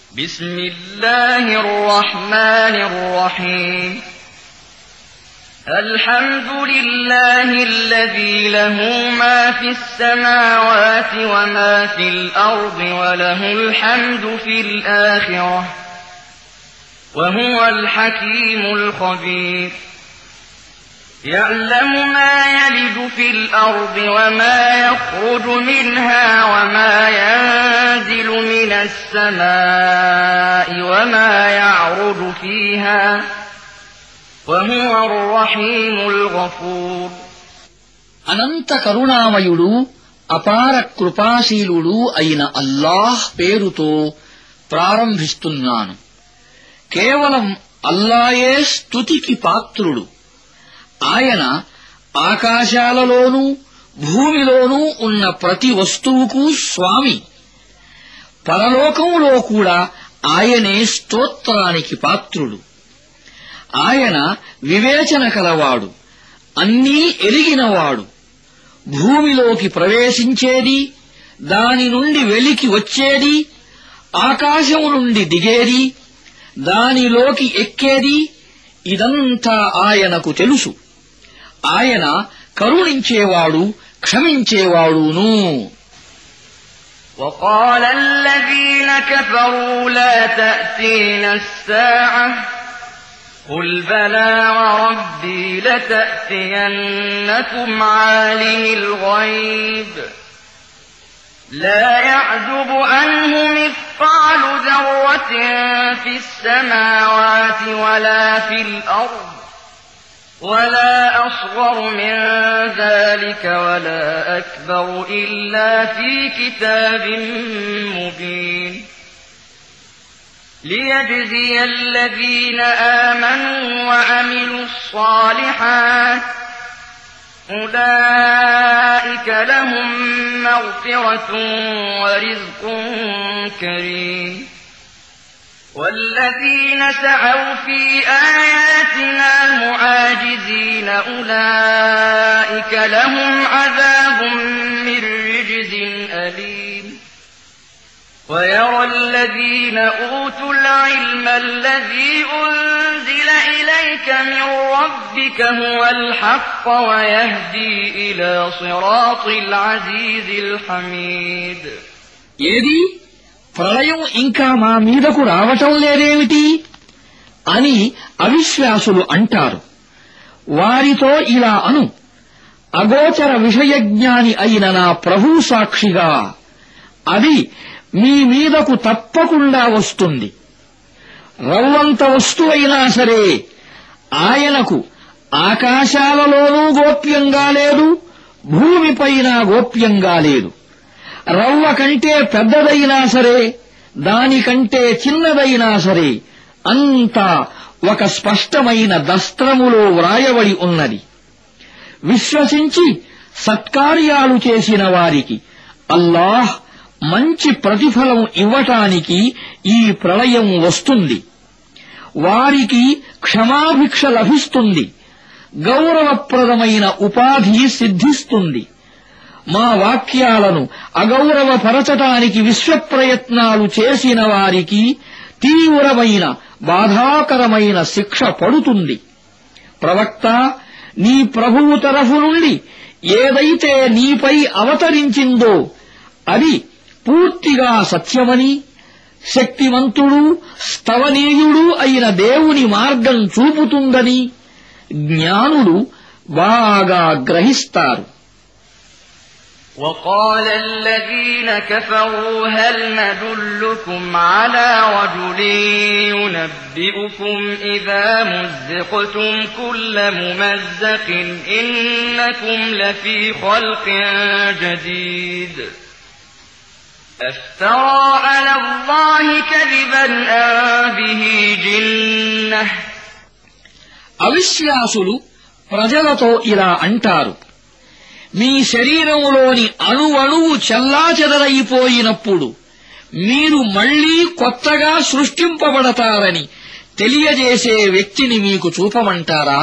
بسم الله الرحمن الرحيم الحمد لله الذي له ما في السماوات وما في الأرض وله الحمد في الآخرة وهو الحكيم الخبير يعلم ما يلج في الأرض وما يخرج منها وما ينزل من السماء وما يعرج فيها وهو الرحيم الغفور అనంత కరుణామయుడు అపార కృపాశీలుడు అయిన అల్లాహ్ పేరుతో ప్రారంభిస్తున్నాను. కేవలం అల్లాయే స్తుతికి పాత్రుడు. ఆయన ఆకాశాలలోనూ భూమిలోనూ ఉన్న ప్రతి వస్తువుకు స్వామి. పరలోకంలో కూడా ఆయనే స్తోత్రానికి పాత్రుడు. ఆయన వివేచన కలవాడు, అన్నీ ఎరిగినవాడు. భూమిలోకి ప్రవేశించేది, దాని నుండి వెలికి వచ్చేది, ఆకాశం నుండి దిగేది, దానిలోకి ఎక్కేది, ఇదంతా ఆయనకు తెలుసు. ఆయన కరుణించేవాడు, క్షమించేవాడును. وقال الذين كفروا لا تأتينا الساعة قل بلى وربي لتأتينكم عالم الغيب لا يعزب عنه مثقال ذرة في السماوات ولا في الأرض ولا أصغر من ذلك ولا أكبر إلا في كتاب مبين ليجزي الذين آمنوا وعملوا الصالحات أولئك لهم مغفرة ورزق كريم والذين سعوا في آياتنا معاجزين أولئك لهم عذاب من رجز أليم ويرى الذين أوتوا العلم الذي أنزل إليك من ربك هو الحق ويهدي إلى صراط العزيز الحميد ఏది ప్రళయం ఇంకా మా మీదకు రావటం లేదేమిటి అని అవిశ్వాసులు అంటారు. వారితో ఇలా అను, అగోచర విషయజ్ఞాని అయిన నా ప్రభు సాక్షిగా అది మీ మీదకు తప్పకుండా వస్తుంది. రవ్వంత వస్తువైనా సరే ఆయనకు ఆకాశాలలోనూ గోప్యంగా లేదు, భూమిపైన గోప్యంగా లేదు. రవ్వ కంటే పెద్దదైనా సరే, దానికంటే చిన్నదైనా సరే, అంతా ఒక స్పష్టమైన దస్త్రములో వ్రాయబడి ఉన్నది. విశ్వసించి సత్కార్యాలు చేసిన వారికి అల్లాహ్ మంచి ప్రతిఫలం ఇవ్వటానికి ఈ ప్రళయం వస్తుంది. వారికి క్షమాభిక్ష లభిస్తుంది, గౌరవప్రదమైన ఉపాధి సిద్ధిస్తుంది. మా వాక్యాలను అగౌరవపరచటానికి విశ్వప్రయత్నాలు చేసిన వారికి తీవ్రమైన బాధాకరమైన శిక్ష పడుతుంది. ప్రవక్త, నీ ప్రభువు తరఫు నుండి ఏదైతే నీపై అవతరించిందో అది పూర్తిగా సత్యమని, శక్తివంతుడు స్తవనీయుడు అయిన దేవుని మార్గం చూపుతుందని జ్ఞానులు బాగా గ్రహిస్తారు. وقال الذين كفروا هل ندلكم على رجل ينبئكم إذا مزقتم كل ممزق إنكم لفي خلق جديد أفترى على الله كذبا أم به جنة అవిశ్వాసులు ప్రజలతో ఇలా అంటారు, మీ శరీరంలోని అణువణువు చెల్లాచెదరైపోయినప్పుడు మీరు మళ్లీ కొత్తగా సృష్టింపబడతారని తెలియజేసే వ్యక్తిని మీకు చూపమంటారా?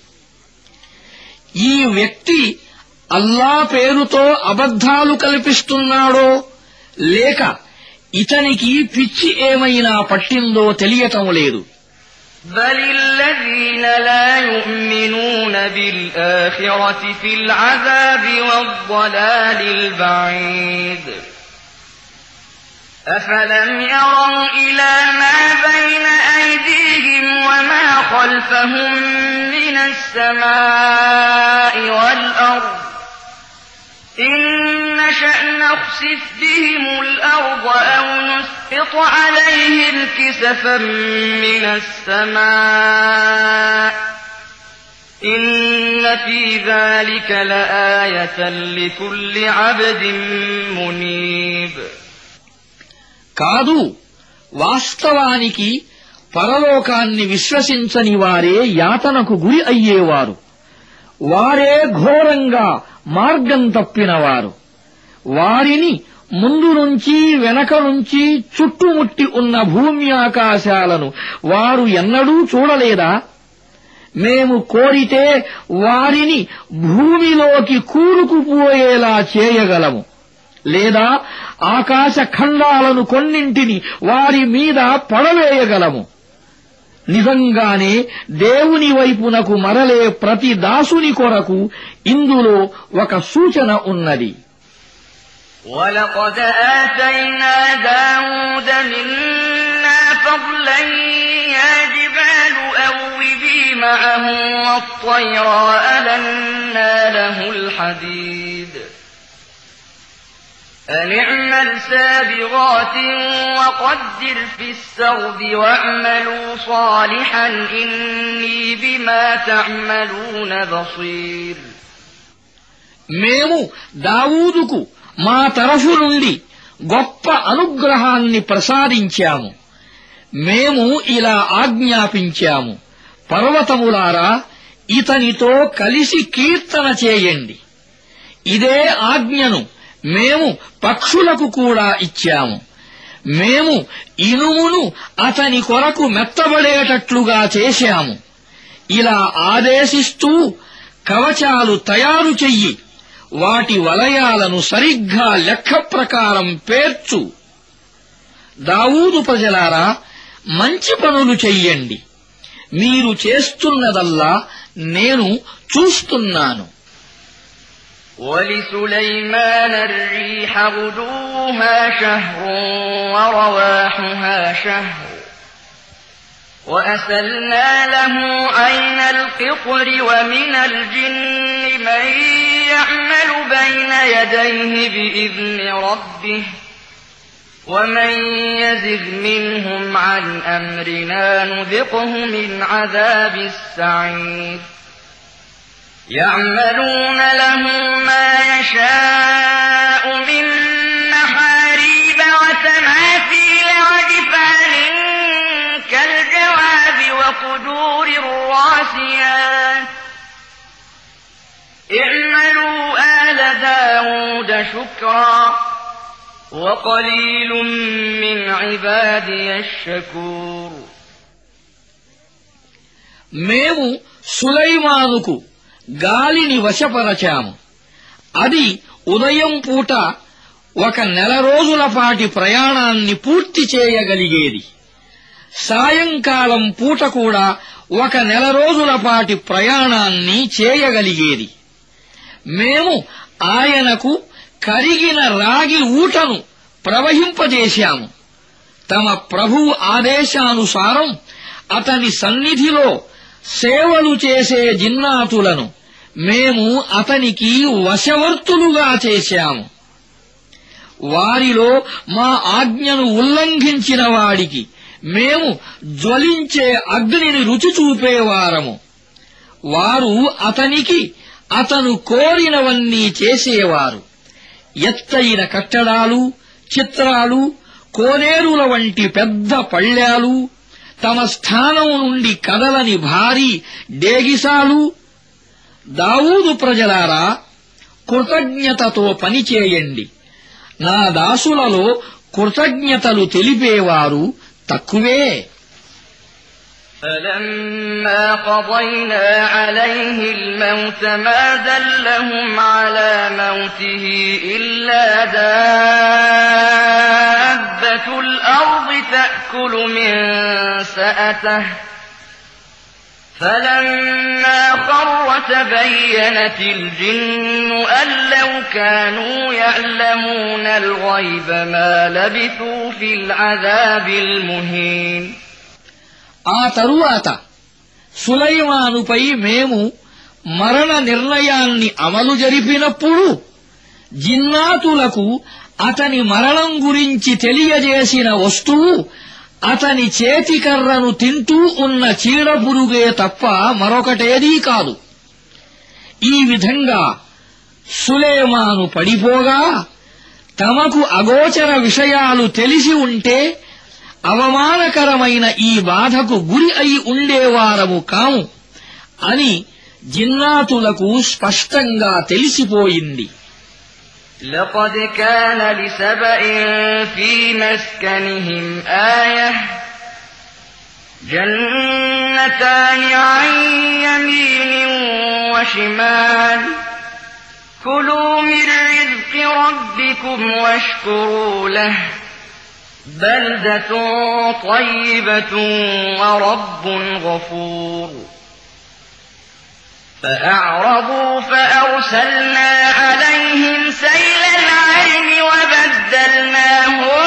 ఈ వ్యక్తి అల్లా పేరుతో అబద్ధాలు కల్పిస్తున్నాడో లేక ఇతనికి పిచ్చి ఏమైనా పట్టిందో తెలియటం లేదు. بل الذين لا يؤمنون بالآخرة في العذاب والضلال البعيد أفلم يروا إلى ما بين أيديهم وما خلفهم من السماء والأرض إن نشأ نخسف بهم الأرض أو نسقط عليهم كسفا من السماء إن في ذلك لآية لكل عبد منيب. కాదు, వాస్తవానికి పరలోకాన్ని విశ్వసించని వారే యాతనకు గురి అయ్యేవారు. వారే ఘోరంగా మార్గం తప్పినవారు. వారిని ముందు నుంచి వెనక నుంచి చుట్టుముట్టి ఉన్న భూమి ఆకాశాలను వారు ఎన్నడూ చూడలేదా? మేము కోరితే వారిని భూమిలోకి కూరుకుపోయేలా చేయగలము, లేదా ఆకాశ ఖండాలను కొన్నింటిని వారి మీద పడవేయగలము. నిజంగానే దేవుని వైపునకు మరలే ప్రతి దాసుని కొరకు ఇందులో ఒక సూచన ఉన్నది. وَلَقَدْ آتَيْنَا دَاوُودَ مِنَّا فَضْلًا يَا جِبَالُ أَوِّبِي مَعَهُ وَالطَّيْرَ وَأَلَنَّا لَهُ الْحَدِيدَ أَنِ اعْمَلْ سَابِغَاتٍ وَقَدِّرْ فِي السَّرْدِ وَاعْمَلُوا صَالِحًا إِنِّي بِمَا تَعْمَلُونَ بَصِيرٌ. మేము దావూదుకు మా తరఫు నుండి గొప్ప అనుగ్రహాన్ని ప్రసాదించాము. మేము ఇలా ఆజ్ఞాపించాము: పర్వతములారా, ఇతనితో కలిసి కీర్తన చేయండి. ఇదే ఆజ్ఞను మేము పక్షులకు కూడా ఇచ్చాము. మేము ఇనుమును అతని కొరకు మెత్తబడేటట్లుగా చేశాము. ఇలా ఆదేశిస్తూ కవచాలు తయారు చెయ్యి, వాటి వలయాలను సరిగ్గా లెక్క ప్రకారం పేర్చు. దావూదు ప్రజలారా, మంచి పనులు చెయ్యండి. మీరు చేస్తున్నదల్లా నేను చూస్తున్నాను. وَلِسُلَيْمَانَ الرِّيحَ غُدُوُّهَا شَهْرٌ وَرَوَاحُهَا شَهْرٌ وَأَسَلْنَا لَهُ عَيْنَ الْقِطْرِ وَمِنَ الْجِنِّ مَن يَعْمَلُ بَيْنَ يَدَيْهِ بِإِذْنِ رَبِّهِ وَمَن يَزِغْ مِنْهُمْ عَنْ أَمْرِنَا نُذِقْهُ مِنْ عَذَابِ السَّعِيرِ. يَعْمَلُونَ لَهُ مَا يَشَاءُ مِن مَّحَارِيبَ وَتَمَاثِيلَ وَجِفَانٍ كَالْجَوَابِ وَقُدُورٍ رَّاسِيَاتٍ اعْمَلُوا آلَ دَاوُودَ شُكْرًا وَقَلِيلٌ مِّنْ عِبَادِيَ الشَّكُورُ. మేము సులైమానుకు గాలిని వశపరచాము. అది ఉదయం పూట 1 నెల రోజుల పాటి ప్రయాణాన్ని పూర్తి చేయగలిగేది. సాయంకాలం పూట కూడా 1 నెల రోజుల పాటి ప్రయాణాన్ని చేయగలిగేది. మేము ఆయనకు కరిగిన రాగి ఊటను ప్రవహింపజేశాము. తమ ప్రభువు ఆదేశానుసారం అతని సన్నిధిలో సేవలు చేసే జిన్నాతులను మేము అతనికి వశవర్తులుగా చేశాము. వారిలో మా ఆజ్ఞను ఉల్లంఘించిన వాడికి మేము జ్వలించే అగ్నిని రుచి చూపేవారము. వారు అతనికి అతను కోరినవన్నీ చేసేవారు. ఎత్తైన కట్టడాలు, చిత్రాలు, కోనేరుల వంటి పెద్ద పళ్ళాలు, తమ స్థానం నుండి కదలని భారీ డేగిసాలు. దావూదు ప్రజలారా, కృతజ్ఞతతో పనిచేయండి. నా దాసులలో కృతజ్ఞతలు తెలిపేవారు తక్కువే. فَلَمَّا قَضَيْنَا عَلَيْهِ الْمَوْتَ مَا دَلَّهُمْ عَلَى مَوْتِهِ إِلَّا دَابَّةُ دَابَّةُ الْأَرْضِ تَأْكُلُ مِن سَأَتَهُ فَلَمَّا خَرَّ تَبَيَّنَتِ الْجِنُّ أَن لَّوْ كَانُوا يَعْلَمُونَ الْغَيْبَ مَا لَبِثُوا فِي الْعَذَابِ الْمُهِينِ. ఆ తరువాత సులైమానుపై మేము మరణ నిర్ణయాన్ని అమలు జరిపినప్పుడు జిన్నాతులకు అతని మరణం గురించి తెలియజేసిన వస్తువు అతని చేతికర్రను తింటూ ఉన్న చీడపురుగే తప్ప మరొకటేదీ కాదు. ఈ విధంగా సులేమాను పడిపోగా తమకు అగోచర విషయాలు తెలిసి ఉంటే అవమానకరమైన ఈ బాధకు గురి అయి ఉండేవారము కాము అని జిన్నాతులకు స్పష్టంగా తెలిసిపోయింది. لقد كان لسبإ في مسكنهم آية جنتان عن يمين وشمال كلوا من رزق ربكم واشكروا له بلدة طيبة ورب غفور. فأعرضوا فأرسلنا عليهم سيل العرم وبدلناهم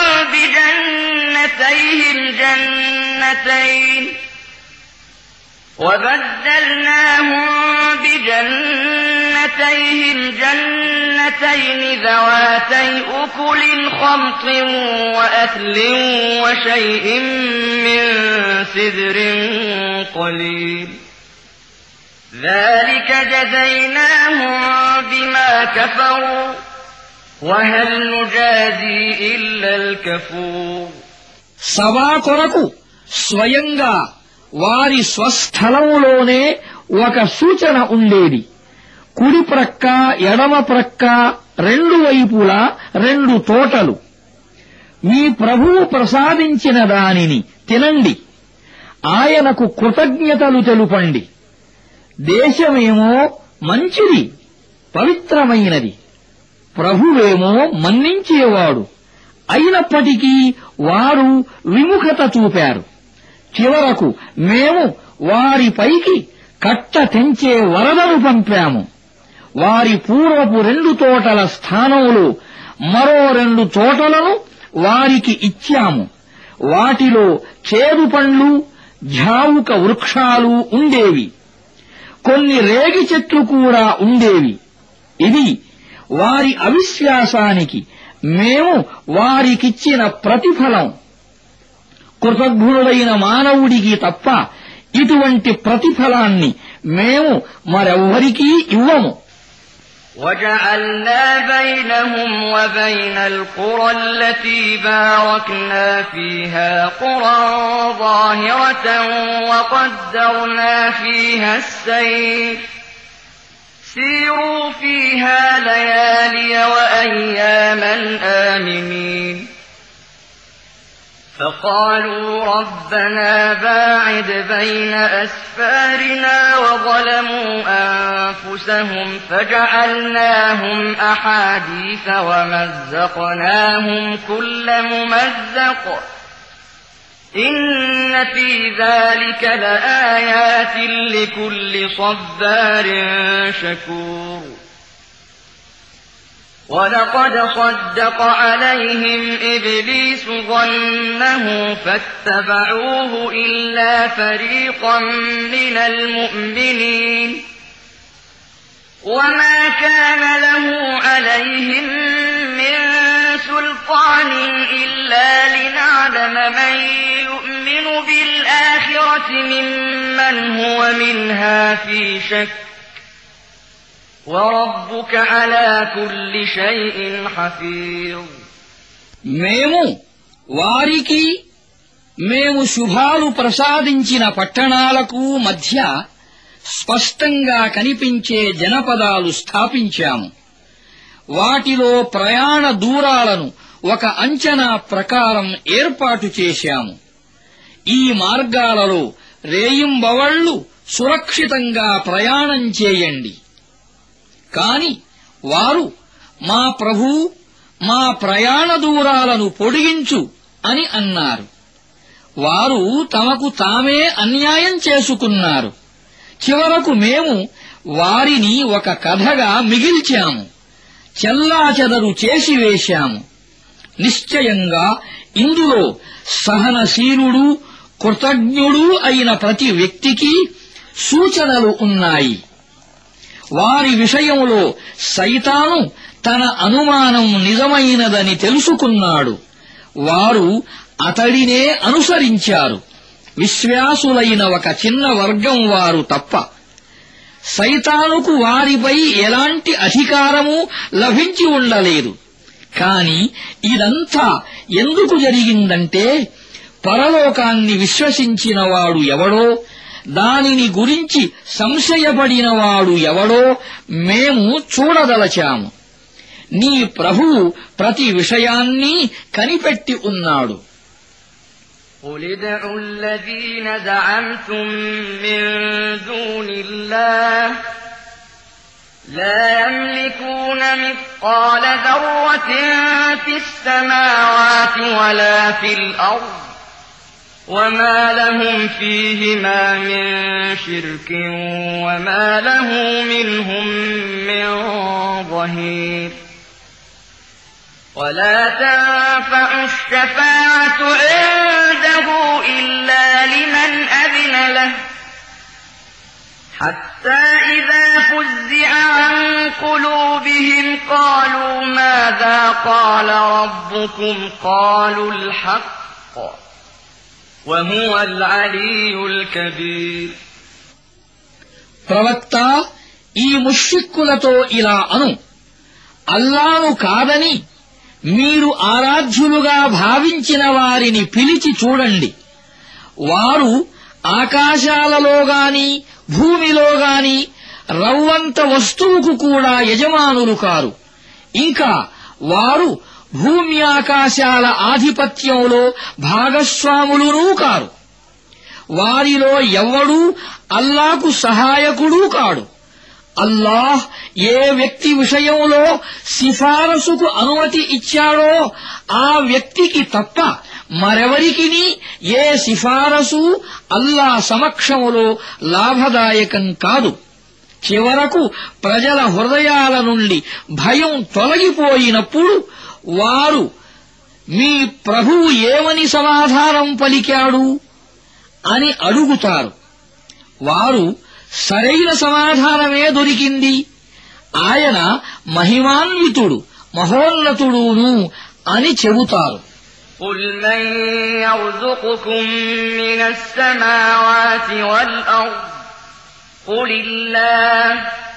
بجنتيهم جنتين ذواتي أكل خمط وأثل وشيء من سدر قليل ذلك جزيناهم بما كفروا وهل نجازي إلا الكفور. సభా కొరకు స్వయంగా వారి స్వస్థలంలోనే ఒక సూచన ఉండేది. కుడి ప్రక్క ఎడమ ప్రక్క రెండు వైపులా రెండు తోటలు. మీ ప్రభువు ప్రసాదించిన దానిని తినండి, ఆయనకు కృతజ్ఞతలు తెలుపండి. దేశమేమో మంచిది, పవిత్రమైనది, ప్రభువేమో మన్నించేవాడు. అయినప్పటికీ వారు విముఖత చూపారు. చివరకు మేము వారిపైకి కట్ట తెంచే వరదను పంపాము. వారి పూర్వపు రెండు తోటల స్థానంలో మరో రెండు తోటలను వారికి ఇచ్చాము. వాటిలో చేదు పండ్లు, ఝావుక వృక్షాలు ఉండేవి. కొన్ని రేగి చెట్లు కూడా ఉండేవి. ఇది వారి అవిశ్వాసానికి మేము వారికిచ్చిన ప్రతిఫలం. కృతజ్ఞుడైన మానవుడికి తప్ప ఇటువంటి ప్రతిఫలాన్ని మేము మరెవ్వరికీ ఇవ్వము. وَجَعَلْنَا بَيْنَهُمْ وَبَيْنَ الْقُرَى الَّتِي بَارَكْنَا فِيهَا قُرًى ظَاهِرَةً وَقَدَّرْنَا فِيهَا السَّيْرَ سِيرُوا فِيهَا لَيَالِيَ وَأَيَّامًا آمِنِينَ. فقالوا ربنا باعد بين أسفارنا وظلموا أنفسهم فجعلناهم أحاديث ومزقناهم كل ممزق إن في ذلك لآيات لكل صبار شكور. وَلَقَدْ صَدَّقَ عَلَيْهِمْ إِبْلِيسُ ظَنَّهُ فَاتَّبَعُوهُ إِلَّا فَرِيقًا مِّنَ الْمُؤْمِنِينَ وَمَا كَانَ لَهُ عَلَيْهِم مِّن سُلْطَانٍ إِلَّا لِنَعْلَمَ مَن يُؤْمِنُ بِالْآخِرَةِ مِمَّنْ هُوَ مِنْهَا فِي شَكٍّ وَرَبُّكَ عَلَى كُلِّ شَيْءٍ حَفِيظٌ. మేము వారికి మేము శుభాలు ప్రసాదించిన పట్టణాలకు మధ్య స్పష్టంగా కనిపించే జనపదాలు స్థాపించాము. వాటిలో ప్రయాణ దూరాలను ఒక అంచనా ప్రకారం ఏర్పాటు చేశాము. ఈ మార్గాలలో రేయింబవళ్లు సురక్షితంగా ప్రయాణం చేయండి. కాని వారు మా ప్రభూ, మా ప్రయాణ దూరాలను పొడిగించు అని అన్నారు. వారు తమకు తామే అన్యాయం చేసుకున్నారు. చివరకు మేము వారిని ఒక కథగా మిగిల్చాము, చెల్లాచెదరు చేసివేశాము. నిశ్చయంగా ఇందులో సహనశీలుడు, కృతజ్ఞుడు అయిన ప్రతి వ్యక్తికి సూచనలు ఉన్నాయి. వారి విషయంలో సైతాను తన అనుమానం నిజమైనదని తెలుసుకున్నాడు. వారు అతడినే అనుసరించారు, విశ్వాసులైన ఒక చిన్న వర్గం వారు తప్ప. సైతానుకు వారిపై ఎలాంటి అధికారమూ లభించి ఉండలేదు. కాని ఇదంతా ఎందుకు జరిగిందంటే, పరలోకాన్ని విశ్వసించినవాడు ఎవడో, దానిని గురించి సంశయపడినవాడు ఎవడో మేము చూడదలచాము. నీ ప్రభువు ప్రతి విషయాన్ని కనిపెట్టి ఉన్నాడు. قُلِ ادْعُوا الَّذِينَ زَعَمْتُم مِّن دُونِ اللَّهِ لَا يَمْلِكُونَ مِثْقَالَ ذَرَّةٍ فِي السَّمَاوَاتِ وَلَا فِي الْأَرْضِ وَمَا لَهُمْ فِيهِمَا مِن شِرْكٍ وَمَا لَهُ مِنْهُم مِّن ظَهِيرٍ وَلَا تَنفَعُ الشَّفَاعَةُ عِندَهُ إِلَّا لِمَنْ أَذِنَ لَهُ حَتَّى إِذَا فُزِّعَ عَن قُلُوبِهِمْ قَالُوا مَاذَا قَالَ رَبُّكُمْ قَالُوا الْحَقَّ وَهُوَ الْعَلِيُّ الْكَبِيرُ. ప్రవక్త ఈ ముష్రిక్కులతో ఇలా అను, అల్లాను కాదని మీరు ఆరాధ్యులుగా భావించిన వారిని పిలిచి చూడండి. వారు ఆకాశాలలోగాని భూమిలోగాని రవ్వంత వస్తువుకు కూడా యజమానులు కారు. ఇంకా వారు భూమి ఆకాశాల ఆధిపత్యంలో భాగస్వాములునూ కారు. వారిలో ఎవ్వడూ అల్లాకు సహాయకుడూ కాడు. అల్లాహ్ ఏ వ్యక్తి విషయంలో సిఫారసుకు అనుమతి ఇచ్చాడో ఆ వ్యక్తికి తప్ప మరెవరికినీ ఏ సిఫారసు అల్లా సమక్షములో లాభదాయకం కాదు. చివరకు ప్రజల హృదయాల నుండి భయం తొలగిపోయినప్పుడు వారు మీ ప్రభువు ఏమని సమాధానం పలికాడు అని అడుగుతారు. వారు సరైన సమాధానమే దొరికింది, ఆయన మహిమాన్వితుడు మహోన్నతుడును అని చెబుతారు. قُلْ مَن يَرْزُقُكُم مِّنَ السَّمَاوَاتِ وَالْأَرْضِ قُلِ اللَّهُ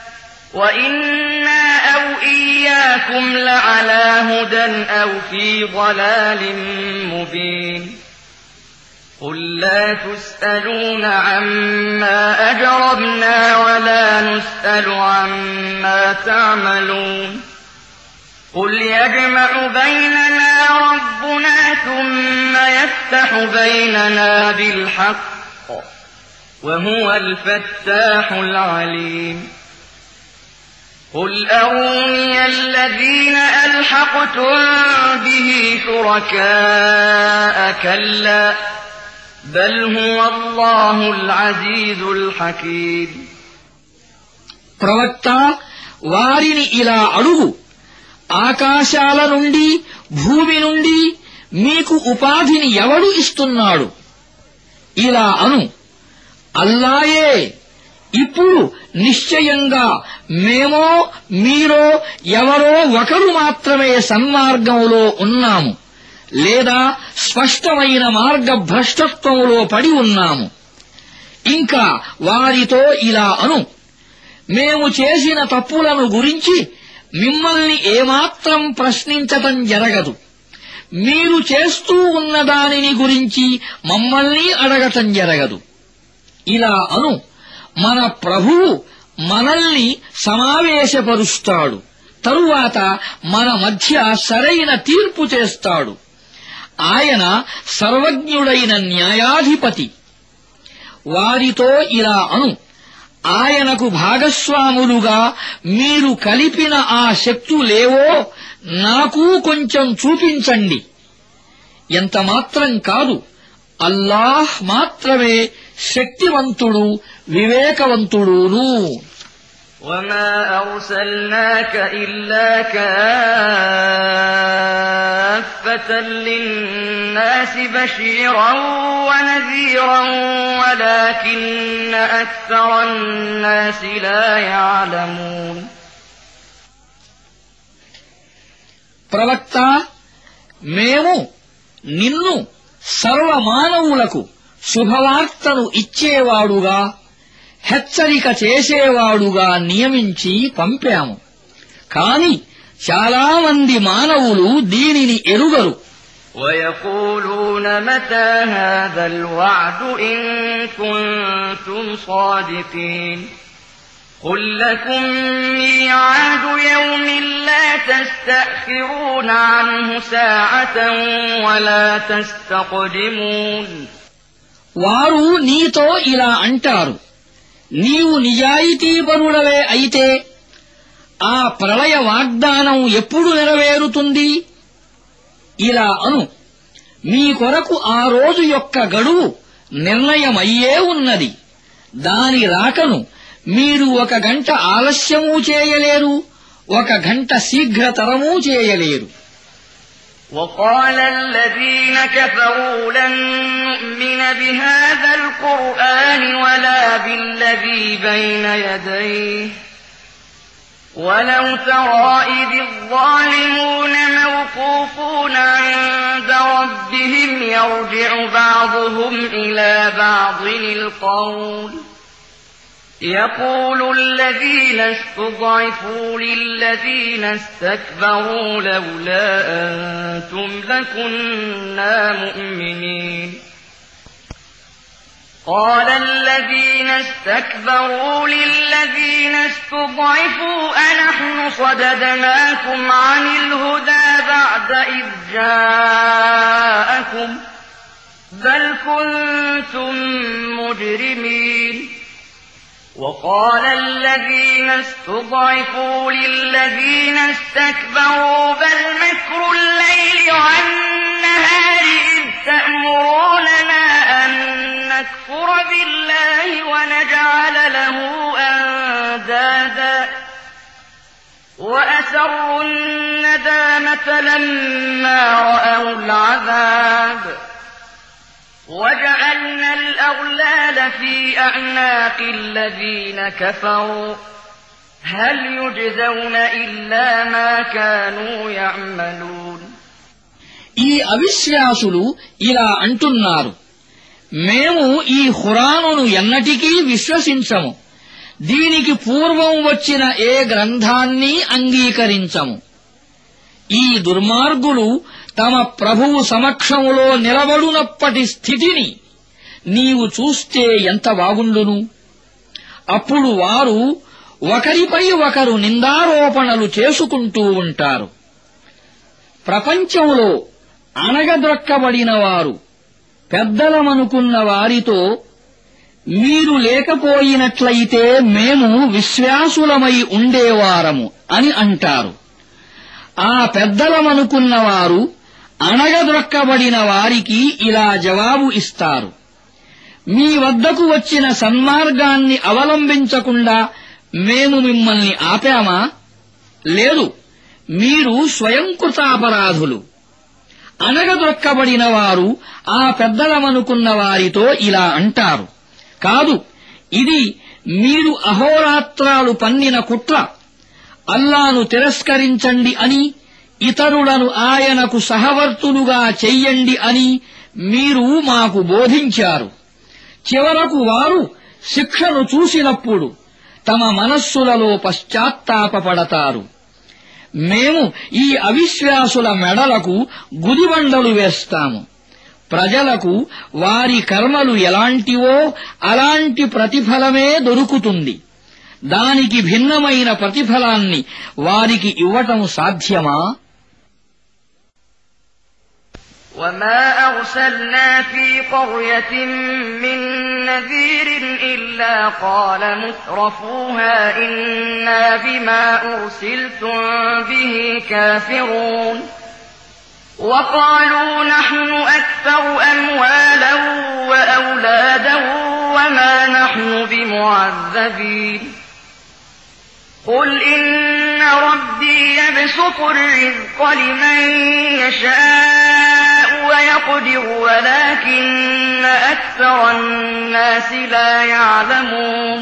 وَإِنَّا أَوْ إِيَّاكُمْ لَعَلَىٰ هُدًى أَوْ فِي ضَلَالٍ مُّبِينٍ. قُل لَّا تُسْأَلُونَ عَمَّا أَجْرَمْنَا وَلَا نُسْأَلُ عَمَّا تَعْمَلُونَ. قُلْ يَجْمَعُ بَيْنَنَا رَبُّنَا ثُمَّ يَفْتَحُ بَيْنَنَا بِالْحَقِّ وَهُوَ الْفَتَّاحُ الْعَلِيمُ. قُلْ أَرُونِيَ الَّذِينَ أَلْحَقْتُم بِهِ شُرَكَاءَ كَلَّا بَلْ هُوَ اللَّهُ الْعَزِيزُ الْحَكِيمُ. ప్రవక్త వారిని ఇలా అడుగు, ఆకాశాల నుండి భూమి నుండి మీకు ఉపాధిని ఎవడు ఇస్తున్నాడు? ఇలా అను, అల్లాయే. ఇప్పుడు నిశ్చయంగా మేమో మీరో ఎవరో ఒకరు మాత్రమే సన్మార్గంలో ఉన్నాము, లేదా స్పష్టమైన మార్గభ్రష్టత్వంలో పడి ఉన్నాము. ఇంకా వారితో ఇలా అను, మేము చేసిన తప్పులను గురించి మిమ్మల్ని ఏమాత్రం ప్రశ్నించటం జరగదు. మీరు చేస్తూ ఉన్న దానిని గురించి మమ్మల్ని అడగటం జరగదు. ఇలా అను, మన ప్రభువు మనల్ని సమావేశపరుస్తాడు, తరువాత మన మధ్య సరైన తీర్పు చేస్తాడు. ఆయన సర్వజ్ఞుడైన న్యాయాధిపతి. వారితో ఇలా అను, ఆయనకు భాగస్వాములుగా మీరు కలిపిన ఆ శక్తులేవో నాకు కొంచెం చూపించండి. ఎంతమాత్రం కాదు, అల్లాహ్ మాత్రమే శక్తివంతుడు, వివేకవంతుడును. وما أرسلناك إلا كافة للناس بشيرا ونذيرا ولكن أكثر الناس لا يعلمون. ప్రవక్త, మేము నిన్ను సర్వమానవులకు శుభవార్తను ఇచ్చేవాడుగా, హెచ్చరిక చేసేవాడుగా నియమించి పంపాము. కాని చాలామంది మానవులు దీనిని ఎరుగరు. وَيَقُولُونَ مَتَى هَذَا الْوَعْدُ إِن كُنتُمْ صَادِقِينَ قُل لَّكُم مِّيعَادُ يَوْمٍ لَّا تَسْتَأْخِرُونَ عَنْهُ سَاعَةً وَلَا تَسْتَقْدِمُونَ. వారు నీతో ఇలా అంటారు, నీవు నిజాయితీపరుడవే అయితే ఆ ప్రళయ వాగ్దానం ఎప్పుడు నెరవేరుతుంది? ఇలా అను, మీ కొరకు ఆ రోజు యొక్క గడువు నిర్ణయమయ్యే ఉన్నది. దాని రాకను మీరు 1 గంట ఆలస్యమూ చేయలేరు, 1 గంట శీఘ్రతరమూ చేయలేరు. وقال الذين كفروا لن نؤمن بهذا القرآن ولا بالذي بين يديه ولو ترى إذ الظالمون موقوفون عند ربهم يرجع بعضهم إلى بعض القول يقول الذين استضعفوا للذين استكبروا لولا أنتم لكنا مؤمنين قال الذين استكبروا للذين استضعفوا أنحن صددناكم عن الهدى بعد إذ جاءكم بل كنتم مجرمين وقال الذين استضعفوا للذين استكبروا بل مكر الليل والنهار إذ تأمروننا أن نكفر بالله ونجعل له أندادا وأسروا الندامة لما رأوا العذاب وجعلنا الأغلال في أعناق الذين كفروا هل يجزون إلا ما كانوا يعملون. ఈ అవిశ్వాసులు ఇలా అంటున్నారు, మేము ఈ ఖురానును ఎన్నటికీ విశ్వసించము, దీనికి పూర్వం వచ్చిన ఏ గ్రంథాన్ని అంగీకరించము. ఈ దుర్మార్గులు తమ ప్రభువు సమక్షములో నిలబడునప్పటి స్థితిని నీవు చూస్తే ఎంత బాగుండును. అప్పుడు వారు ఒకరిపై ఒకరు నిందారోపణలు చేసుకుంటూ ఉంటారు. ప్రపంచంలో అణగద్రొక్కబడిన వారు పెద్దలమనుకున్న వారితో, మీరు లేకపోయినట్లయితే మేము విశ్వాసులమై ఉండేవారము అని అంటారు. ఆ పెద్దలమనుకున్న వారు అణగద్రొక్కబడిన వారికి ఇలా జవాబు ఇస్తారు, మీ వద్దకు వచ్చిన సన్మార్గాన్ని అవలంబించకుండా మేము మిమ్మల్ని ఆపామా? లేదు, మీరు స్వయంకృతాపరాధులు. అణగద్రొక్కబడిన వారు ఆ పెద్దలమనుకున్న వారితో ఇలా అంటారు, కాదు, ఇది మీరు అహోరాత్రాలు పన్నిన కుట్ర. అల్లాను తిరస్కరించండి అని, ఇతరులను ఆయనకు సహవర్తులుగా చెయ్యండి అని మీరు మాకు బోధించారు. చివరకు వారు శిక్షను చూసినప్పుడు తమ మనస్సులలో పశ్చాత్తాపపడతారు. మేము ఈ అవిశ్వాసుల మెడలకు గుదిబండలు వేస్తాము. ప్రజలకు వారి కర్మలు ఎలాంటివో అలాంటి ప్రతిఫలమే దొరుకుతుంది. దానికి భిన్నమైన ప్రతిఫలాన్ని వారికి ఇవ్వటం సాధ్యమా? وما أرسلنا في قرية من نذير إلا قال مترفوها إنا بما أرسلتم به كافرون وقالوا نحن أكثر أموالا وأولادا وما نحن بمعذبين قل إن ربي يبسط الرزق لمن يشاء ويقدر ولكن أكثر الناس لا يعلمون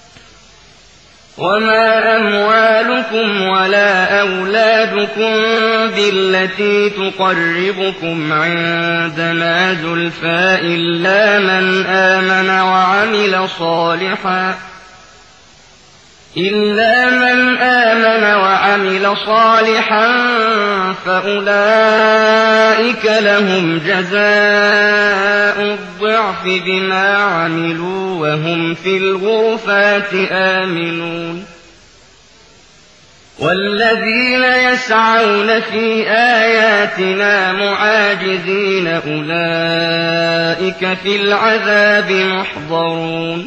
وما أموالكم ولا أولادكم بالتي تقربكم عندنا زلفى إلا من آمن وعمل صالحا فأولئك لهم جزاء الضعف بما عملوا وهم في الغرفات آمنون والذين يسعون في آياتنا معاجزين أولئك في العذاب محضرون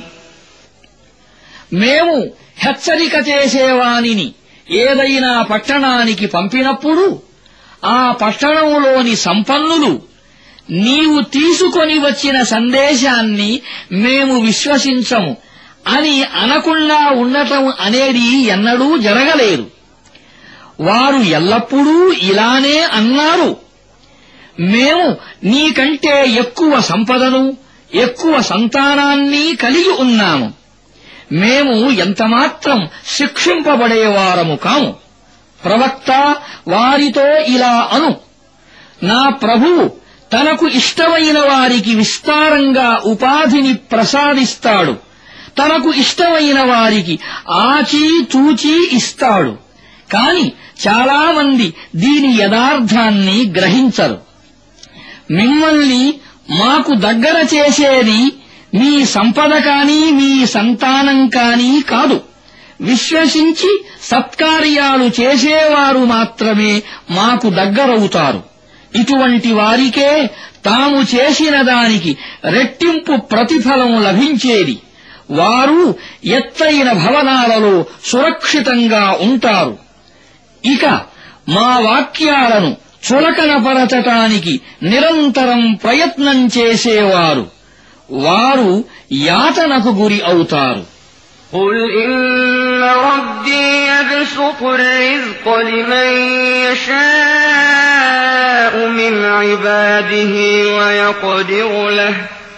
మేము హెచ్చరిక చేసేవానిని ఏదైనా పట్టణానికి పంపినప్పుడు ఆ పట్టణంలోని సంపన్నులు నీవు తీసుకొని వచ్చిన సందేశాన్ని మేము విశ్వసించము అని అనకుండా ఉండటం అనేది ఎన్నడూ జరగలేదు. వారు ఎల్లప్పుడూ ఇలానే అన్నారు. మేము నీకంటే ఎక్కువ సంపదను ఎక్కువ సంతానాన్ని కలిగి ఉన్నాము. మేము ఎంతమాత్రం శిక్షింపబడేవారము కాము. ప్రవక్త వారితో ఇలా అను, నా ప్రభువు తనకు ఇష్టమైన వారికి విస్తారంగా ఉపాధిని ప్రసాదిస్తాడు. తనకు ఇష్టమైన వారికి ఆచీ తూచీ ఇస్తాడు. కాని చాలామంది దీని యథార్థాన్ని గ్రహించరు. మిమ్మల్ని మాకు దగ్గర చేసేది మీ సంపద కాని మీ సంతానం కాని కాదు. విశ్వసించి సత్కార్యాలు చేసేవారు మాత్రమే మాకు దగ్గరవుతారు. ఇటువంటి వారికే తాము చేసిన దానికి రెట్టింపు ప్రతిఫలం లభించేది. వారు ఎత్తైన భవనాలలో సురక్షితంగా ఉంటారు. ఇక మా వాక్యాలను చులకనపరచటానికి నిరంతరం ప్రయత్నం చేసేవారు వారు యాతనకు గురి అవుతారు. قل إن ربي يبسط الرزق لمن يشاء من عباده ويقدر له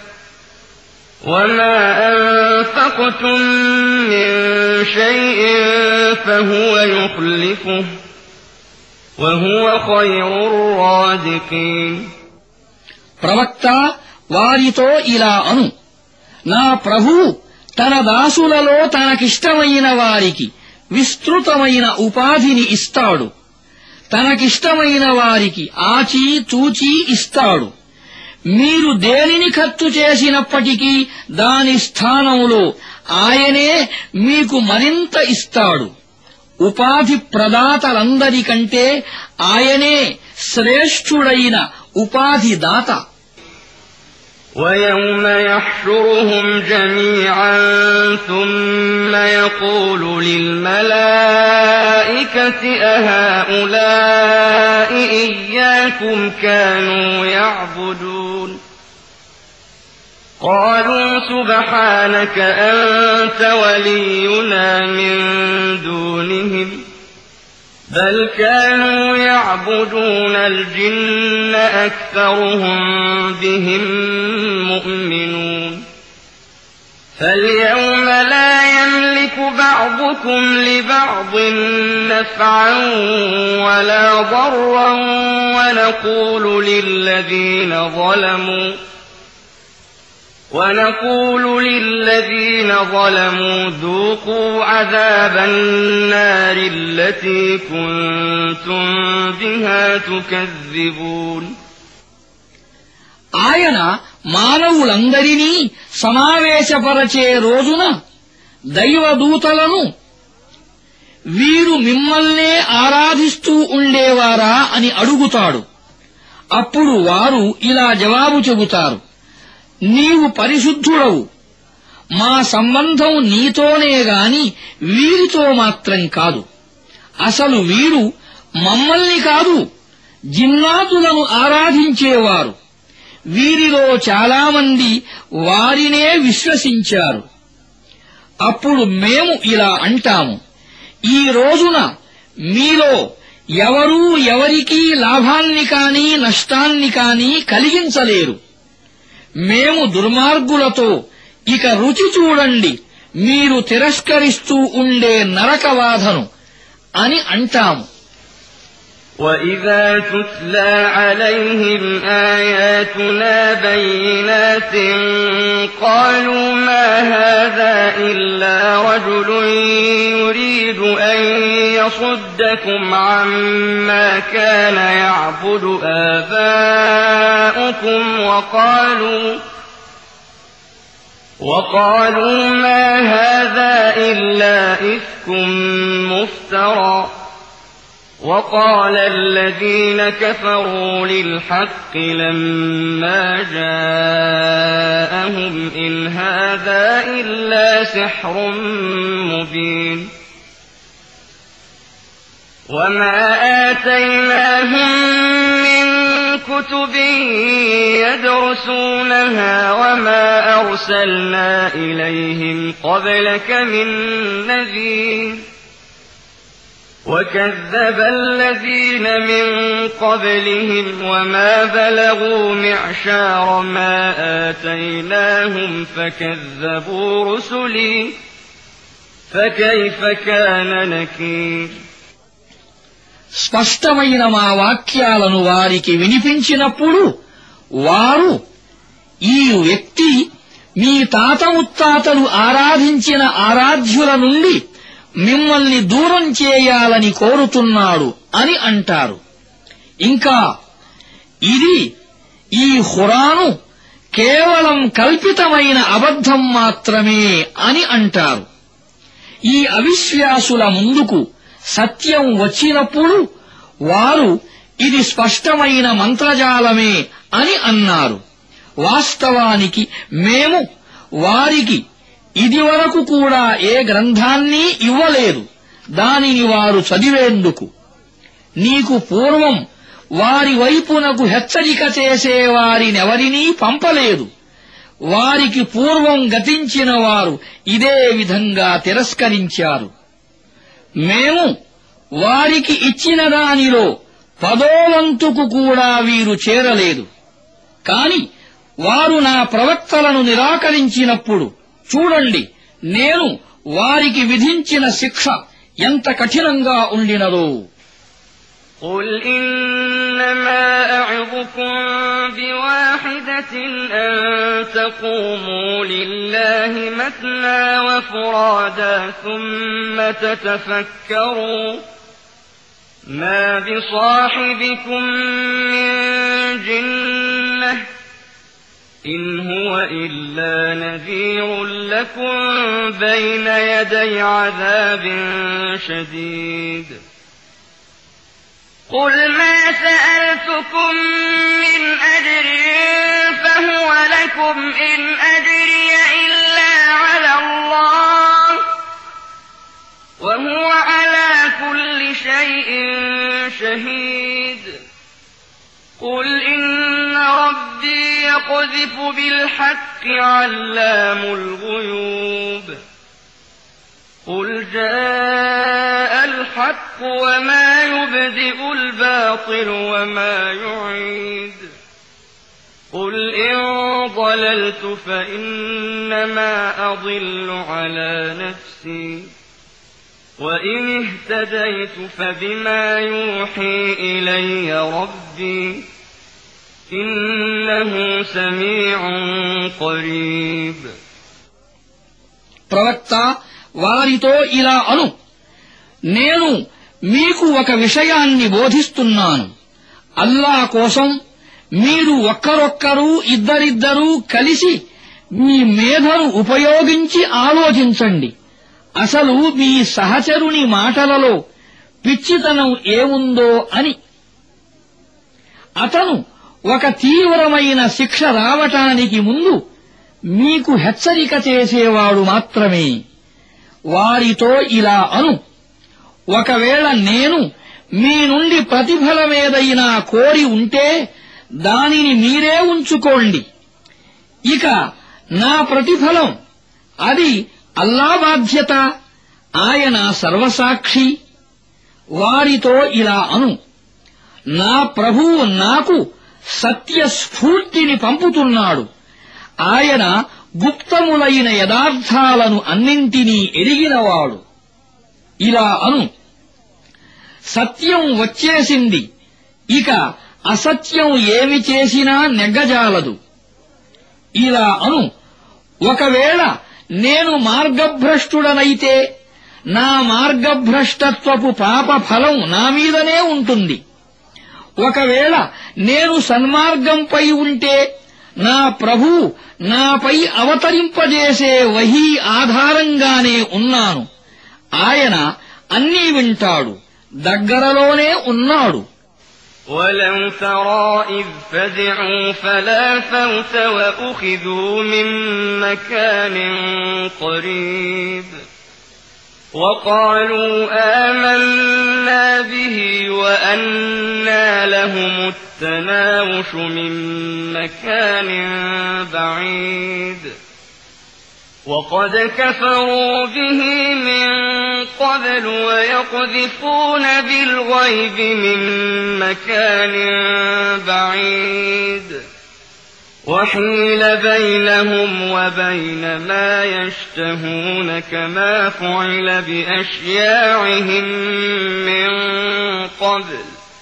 وما أنفقتم من شيء فهو يخلفه وهو خير الرازقين. ప్రవక్త వారితో ఇలా అను, నా ప్రభువు తన దాసులలో తనకిష్టమైన వారికి విస్తృతమైన ఉపాధిని ఇస్తాడు. తనకిష్టమైన వారికి ఆచీ తూచీ ఇస్తాడు. మీరు దేనిని ఖర్చు చేసినప్పటికీ దాని స్థానంలో ఆయనే మీకు మరింత ఇస్తాడు. ఉపాధి ప్రదాతలందరికంటే ఆయనే శ్రేష్ఠుడైన ఉపాధిదాత. وَيَوْمَ يَحْشُرُهُمْ جَمِيعًا ثُمَّ يَقُولُ لِلْمَلَائِكَةِ أَهَؤُلَاءِ إِيَّاكُمْ كَانُوا يَعْبُدُونَ قَالُوا سُبْحَانَكَ أَنْتَ وَلِيُّنَا مِنْ دُونِهِمْ بل كانوا يعبدون الجن أكثرهم بهم مؤمنون فاليوم لا يملك بعضكم لبعض نفعا ولا ضرا ونقول للذين ظلموا ذوقوا عذاب النار التي كنتم بها تكذبون. ఆయన మానవులందరినీ సమావేశపరచే రోజున దైవదూతలను వీరు మిమ్మల్నే ఆరాధిస్తూ ఉండేవారా అని అడుగుతాడు. అప్పుడు వారు ఇలా జవాబు చెబుతారు, నీవు పరిశుద్ధుడవు. మా సంబంధం నీతోనే గాని వీరితో మాత్రం కాదు. అసలు వీరు మమ్మల్ని కాదు, జిన్నాతులను ఆరాధించేవారు. వీరిలో చాలామంది వారినే విశ్వసించారు. అప్పుడు మేము ఇలా అంటాము, ఈ రోజున మీలో ఎవరూ ఎవరికీ లాభాన్ని కాని నష్టాన్ని కాని కలిగించలేరు. మేము దుర్మార్గులతో ఇక రుచి చూడండి మీరు తిరస్కరిస్తూ ఉండే నరకబాధను అని అంటాము. وَإِذَا تُتْلَى عَلَيْهِمْ آيَاتُنَا بَيِّنَاتٍ قَالُوا مَا هَٰذَا إِلَّا رَجُلٌ يُرِيدُ أَن يَصُدَّكُمْ عَمَّا كَانَ يَعْبُدُ آبَاؤُكُمْ وَقَالُوا مَا هَٰذَا إِلَّا إِفْكٌ مُّفْتَرًى وَقَالَ الَّذِينَ كَفَرُوا لِلْحَقِّ لَمَّا جَاءَهُمْ إِنْ هَٰذَا إِلَّا سِحْرٌ مُّبِينٌ وَمَا آتَيْنَاهُم مِّن كُتُبٍ يَدْرُسُونَهَا وَمَا أَرْسَلْنَا إِلَيْهِمْ قَبْلَكَ مِن نَّذِيرٍ وَكَذَّبَ الَّذِينَ مِن قَبْلِهِمْ وَمَا بَلَغُوا مِعْشَارَ مَا آتَيْنَاهُمْ فَكَذَّبُوا رُسُلِي فَكَيْفَ كَانَ نَكِيرِ స్పష్టమైన మా వాక్యాలను వారికి వినిపించినప్పుడు వారు, ఈ వ్యక్తి మీ తాత ముత్తాతలు ఆరాధించిన ఆరాధ్యుల నుండి మిమ్మల్ని దూరం చేయాలని కోరుతున్నాడు అని అంటారు. ఇంకా ఇది, ఈ ఖురాను కేవలం కల్పితమైన అబద్ధం మాత్రమే అని అంటారు. ఈ అవిశ్వాసుల ముందుకు సత్యం వచ్చినప్పుడు వారు ఇది స్పష్టమైన మంత్రజాలమే అని అన్నారు. వాస్తవానికి మేము వారికి ఇదివరకు కూడా ఏ గ్రంథాన్ని ఇవ్వలేదు, దానిని వారు చదివేందుకు. నీకు పూర్వం వారి వైపునకు హెచ్చరిక చేసేవారినెవరినీ పంపలేదు. వారికి పూర్వం గతించిన వారు ఇదే విధంగా తిరస్కరించారు. మేము వారికి ఇచ్చిన దానిలో 10వ వంతుకు కూడా వీరు చేరలేదు. కాని వారు నా ప్రవక్తలను నిరాకరించినప్పుడు చూడండి, నేను వారికి విధించిన శిక్ష ఎంత కఠినంగా ఉండినదో. قُلْ إِنَّمَا أَعِظُكُم بِوَاحِدَةٍ أَن تَقُومُوا لِلَّهِ مَثْنَىٰ وَفُرَادَىٰ ثُمَّ تَتَفَكَّرُوا مَا بِصَاحِبِكُم مِّن جِنَّةٍ إِنْ هُوَ إِلَّا نَذِيرٌ لَّكُم بَيْنَ يَدَيْ عَذَابٍ شَدِيدٍ قُلْ مَا سَأَلْتُكُم مِّنْ أَجْرٍ فَهُوَ لَكُمْ إِنْ أَجْرِيَ إِلَّا عَلَى اللَّهِ وَهُوَ عَلَىٰ كُلِّ شَيْءٍ شَهِيدٌ قُلْ إِنَّ رَبِّي يَقْذِفُ بِالْحَقِّ عَلَّامُ الْغُيُوبِ قُلْ جَاءَ الْحَقُّ وَمَا يُبْدِئُ الْبَاطِلُ وَمَا يُعِيدُ قُلْ إِن ضَلَلْتُ فَإِنَّمَا أَضِلُّ عَلَىٰ نَفْسِي وَإِنِ اهْتَدَيْتُ فَبِمَا يُوحِي إِلَيَّ رَبِّي إِنَّهُ سَمِيعٌ قَرِيبٌ ప్రవక్త వారితో ఇలా అను, నేను మీకు ఒక విషయాన్ని బోధిస్తున్నాను. అల్లా కోసం మీరు ఒక్కరొక్కరు ఇద్దరిద్దరూ కలిసి మీ మేధను ఉపయోగించి ఆలోచించండి. అసలు మీ సహచరుని మాటలలో పిచ్చితనం ఏముందో అని. అతను ఒక తీవ్రమైన శిక్ష రావటానికి ముందు మీకు హెచ్చరిక చేసేవాడు మాత్రమే. వారితో ఇలా అను, ఒకవేళ నేను మీ నుండి ప్రతిఫలమేదైనా కోరి ఉంటే దానిని మీరే ఉంచుకోండి. ఇక నా ప్రతిఫలం అది అల్లా బాధ్యత. ఆయన సర్వసాక్షి. వారితో ఇలా అను, నా ప్రభువు నాకు సత్యస్ఫూర్తిని పంపుతున్నాడు. ఆయన గుప్తములైన యథార్థాలను అన్నింటినీ ఎరిగినవాడు. ఇలా అను, సత్యం వచ్చేసింది, ఇక అసత్యం ఏమి చేసినా నెగ్గజాలదు. ఇలా అను, ఒకవేళ నేను మార్గభ్రష్టుడనైతే నా మార్గభ్రష్టత్వపు పాప ఫలం నా మీదనే ఉంటుంది. ఒకవేళ నేను సన్మార్గంపై ఉంటే నా ప్రభువు నాపై అవతరింపజేసే వహీ ఆధారంగానే ఉన్నాను. ఆయన అన్నీ వింటాడు, దగ్గరలోనే ఉన్నాడు. ولو ترى إذ فزعوا فلا فوت وأخذوا من مكان قريب وقالوا آمنا به وأنى لهم التناوش من مكان بعيد وقد كفروا به من قبل ويقذفون بالغيب من مكان بعيد وحيل بينهم وبين ما يشتهون كما فعل بأشياعهم من قبل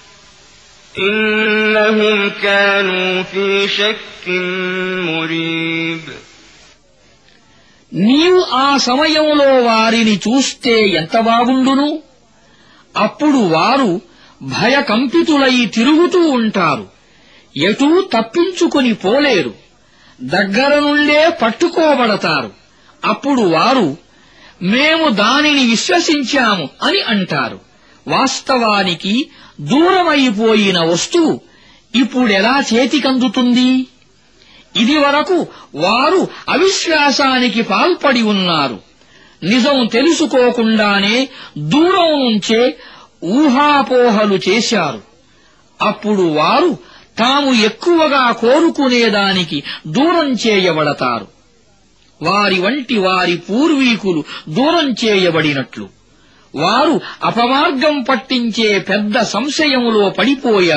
إنهم كانوا في شك مريب. నీవు ఆ సమయంలో వారిని చూస్తే ఎంత బాగుండును. అప్పుడు వారు భయకంపితులై తిరుగుతూ ఉంటారు, ఎటూ తప్పించుకుని పోలేరు, దగ్గర నుండే పట్టుకోబడతారు. అప్పుడు వారు మేము దానిని విశ్వసించాము అని అంటారు. వాస్తవానికి దూరమైపోయిన వస్తువు ఇప్పుడెలా చేతికందుతుంది? ఇదివరకు వారు అవిశ్వాసానికి పాల్పడి ఉన్నారు. నిజం తెలుసుకోకుండానే దూరం నుంచే ఊహాపోహలు చేశారు. అప్పుడు వారు తాము ఎక్కువగా కోరుకునేదానికి దూరం చేయబడతారు. వారి వంటి వారి పూర్వీకులు దూరం చేయబడినట్లు వారు అపమార్గం పట్టించే పెద్ద సంశయములో పడిపోయారు.